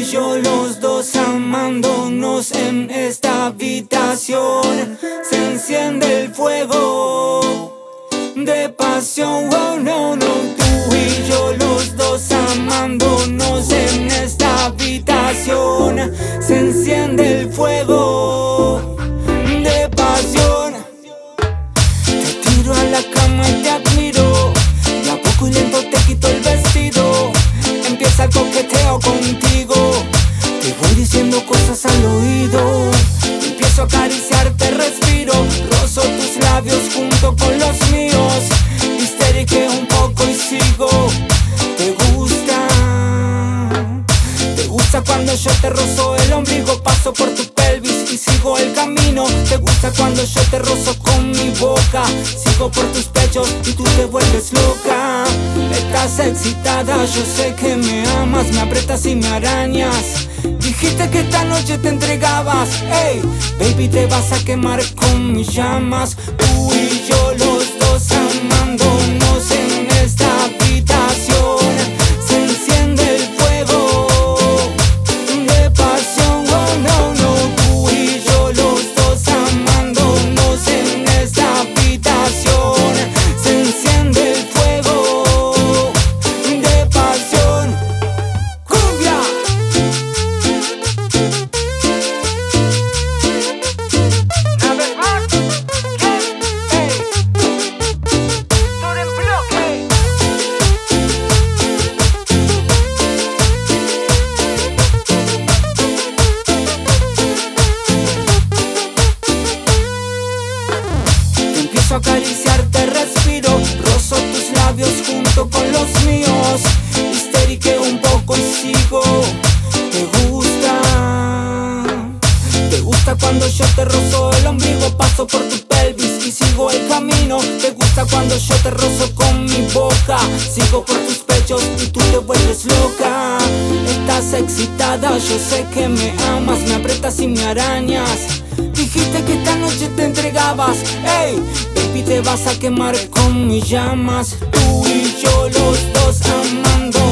yo los dos amándonos en esta habitación. Se enciende el fuego de pasión, oh no, no. Tú y yo los dos amándonos en esta habitación. Se enciende el fuego de pasión. Te tiro a la cama y te admiro, y a poco y lento te quito el vestido. Empieza el coqueteo contigo, te voy diciendo cosas al oído. Empiezo a acariciarte, respiro, rozo tus labios junto con los míos. Histérique un poco y sigo. Te gusta cuando yo te rozo el ombligo, paso por tu pelvis y sigo el camino. Te gusta cuando yo te rozo con mi boca, sigo por tus pechos y tú te vuelves loca. Estás excitada, yo sé que me amas, me aprietas y me arañas. Dijiste que esta noche te entregabas, hey, baby, te vas a quemar con mis llamas. Tú y yo los dos amándonos en esta habitación. Se enciende el fuego de pasión, oh no, no. Tú y yo los dos amándonos en esta habitación. Se enciende el fuego de pasión. ¡Cumbia! Empiezo a acariciarte, respiro, rozo tus labios junto con los míos. Histérique un poco y sigo. Te gusta cuando yo te rozo el ombligo, paso por tu pelvis y sigo el camino. Te gusta cuando yo te rozo con mi boca, sigo por tus pechos y tú te vuelves loca. Estás excitada, yo sé que me amas, me aprietas y me arañas. Dijiste que esta noche te entregabas, hey, baby, te vas a quemar con mis llamas. Tú y yo los dos amando